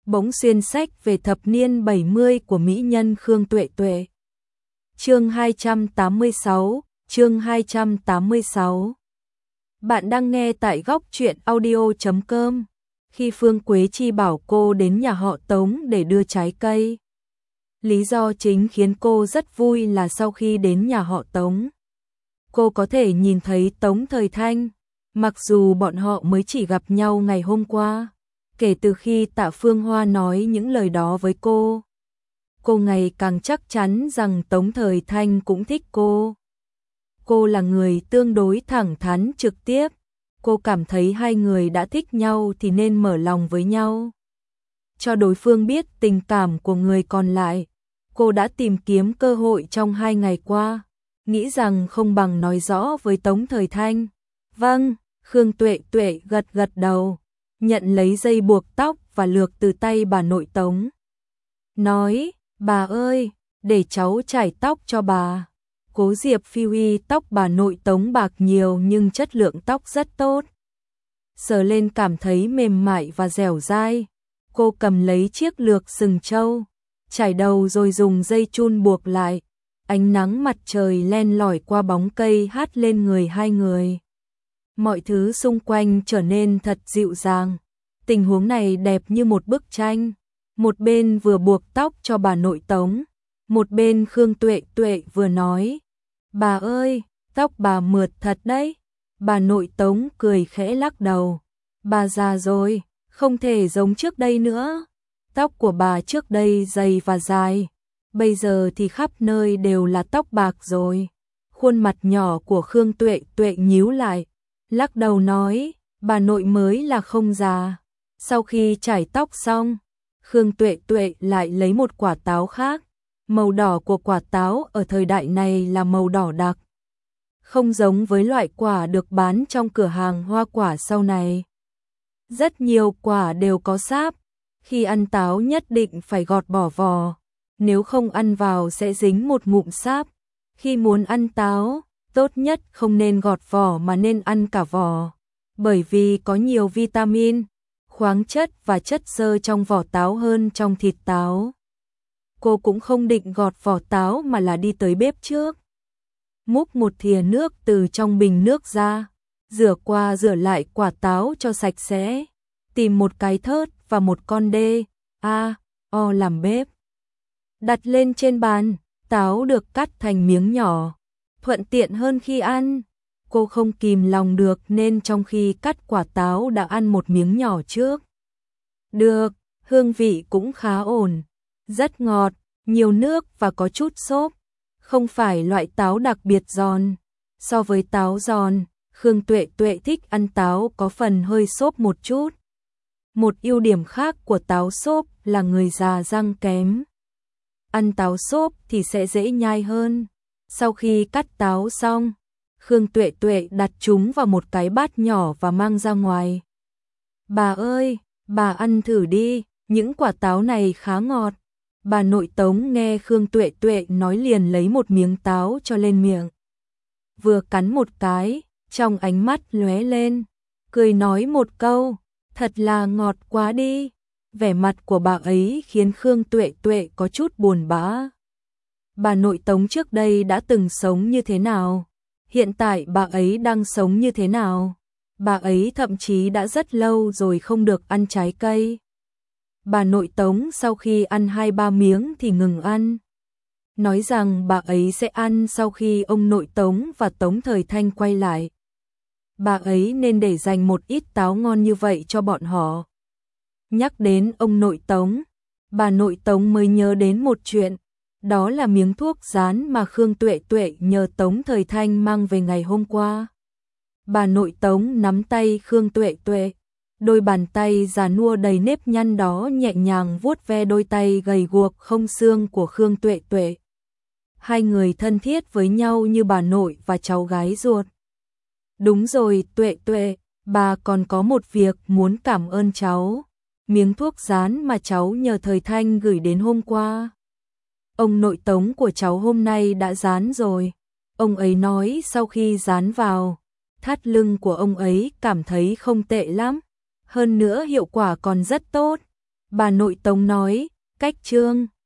bỗng xuyên sách về thập niên 70 của mỹ nhân Khương Tuệ Tuệ. Chương 286, chương 286. Bạn đang nghe tại góc truyện audio.com. Khi Phương Quế Chi bảo cô đến nhà họ Tống để đưa trái cây. Lý do chính khiến cô rất vui là sau khi đến nhà họ Tống, cô có thể nhìn thấy Tống Thời Thanh, mặc dù bọn họ mới chỉ gặp nhau ngày hôm qua. Kể từ khi Tạ Phương Hoa nói những lời đó với cô ngày càng chắc chắn rằng Tống Thời Thanh cũng thích cô. Cô là người tương đối thẳng thắn trực tiếp, cô cảm thấy hai người đã thích nhau thì nên mở lòng với nhau, cho đối phương biết tình cảm của người còn lại. Cô đã tìm kiếm cơ hội trong 2 ngày qua, nghĩ rằng không bằng nói rõ với Tống Thời Thanh. Vâng, Khương Tuệ Tuệ gật gật đầu, nhận lấy dây buộc tóc và lược từ tay bà nội Tống. Nói, bà ơi, để cháu chải tóc cho bà. Cố Diệp Phi Uy tóc bà nội Tống bạc nhiều nhưng chất lượng tóc rất tốt. Sờ lên cảm thấy mềm mại và dẻo dai. Cô cầm lấy chiếc lược sừng trâu, chải đầu rồi dùng dây chun buộc lại. Ánh nắng mặt trời len lỏi qua bóng cây hắt lên người hai người. Mọi thứ xung quanh trở nên thật dịu dàng. Tình huống này đẹp như một bức tranh. Một bên vừa buộc tóc cho bà nội Tống, một bên Khương Tuệ Tuệ vừa nói, bà ơi, tóc bà mượt thật đấy. Bà nội Tống cười khẽ lắc đầu, bà già rồi, không thể giống trước đây nữa. Tóc của bà trước đây dày và dài, bây giờ thì khắp nơi đều là tóc bạc rồi. Khuôn mặt nhỏ của Khương Tuệ Tuệ nhíu lại, lắc đầu nói, bà nội mới là không già. Sau khi chải tóc xong, Khương Tuệ Tuệ lại lấy một quả táo khác. Màu đỏ của quả táo ở thời đại này là màu đỏ đặc, không giống với loại quả được bán trong cửa hàng hoa quả sau này. Rất nhiều quả đều có sáp, khi ăn táo nhất định phải gọt bỏ vỏ, nếu không ăn vào sẽ dính một ngụm sáp. Khi muốn ăn táo, tốt nhất không nên gọt vỏ mà nên ăn cả vỏ, bởi vì có nhiều vitamin, khoáng chất và chất xơ trong vỏ táo hơn trong thịt táo. Cô cũng không định gọt vỏ táo mà là đi tới bếp trước, múc một thìa nước từ trong bình nước ra, rửa qua rửa lại quả táo cho sạch sẽ, tìm một cái thớt và một con đê làm bếp, đặt lên trên bàn. Táo được cắt thành miếng nhỏ, thuận tiện hơn khi ăn. Cô không kìm lòng được nên trong khi cắt quả táo đã ăn một miếng nhỏ trước. Được, hương vị cũng khá ổn, rất ngọt, nhiều nước và có chút xốp, không phải loại táo đặc biệt giòn. So với táo giòn, Khương Tuệ Tuệ thích ăn táo có phần hơi xốp một chút. Một ưu điểm khác của táo xốp là người già răng kém, ăn táo xốp thì sẽ dễ nhai hơn. Sau khi cắt táo xong, Khương Tuệ Tuệ đặt chúng vào một cái bát nhỏ và mang ra ngoài. Bà ơi, bà ăn thử đi, những quả táo này khá ngọt. Bà nội Tống nghe Khương Tuệ Tuệ nói liền lấy một miếng táo cho lên miệng. Vừa cắn một cái, trong ánh mắt lóe lên, cười nói một câu, thật là ngọt quá đi. Vẻ mặt của bà ấy khiến Khương Tuệ Tuệ có chút buồn bã. Bà nội Tống trước đây đã từng sống như thế nào? Hiện tại bà ấy đang sống như thế nào? Bà ấy thậm chí đã rất lâu rồi không được ăn trái cây. Bà nội Tống sau khi ăn 2-3 miếng thì ngừng ăn, nói rằng bà ấy sẽ ăn sau khi ông nội Tống và Tống Thời Thanh quay lại. Bà ấy nên để dành một ít táo ngon như vậy cho bọn họ. Nhắc đến ông nội Tống, bà nội Tống mới nhớ đến một chuyện, đó là miếng thuốc dán mà Khương Tuệ Tuệ nhờ Tống Thời Thanh mang về ngày hôm qua. Bà nội Tống nắm tay Khương Tuệ Tuệ, đôi bàn tay già nua đầy nếp nhăn đó nhẹ nhàng vuốt ve đôi tay gầy guộc không xương của Khương Tuệ Tuệ. Hai người thân thiết với nhau như bà nội và cháu gái ruột. Đúng rồi Tuệ Tuệ, bà còn có một việc muốn cảm ơn cháu. Miếng thuốc dán mà cháu nhờ Thời Thanh gửi đến hôm qua, ông nội Tống của cháu hôm nay đã dán rồi. Ông ấy nói sau khi dán vào, thắt lưng của ông ấy cảm thấy không tệ lắm, hơn nữa hiệu quả còn rất tốt. Bà nội Tống nói, cách Trương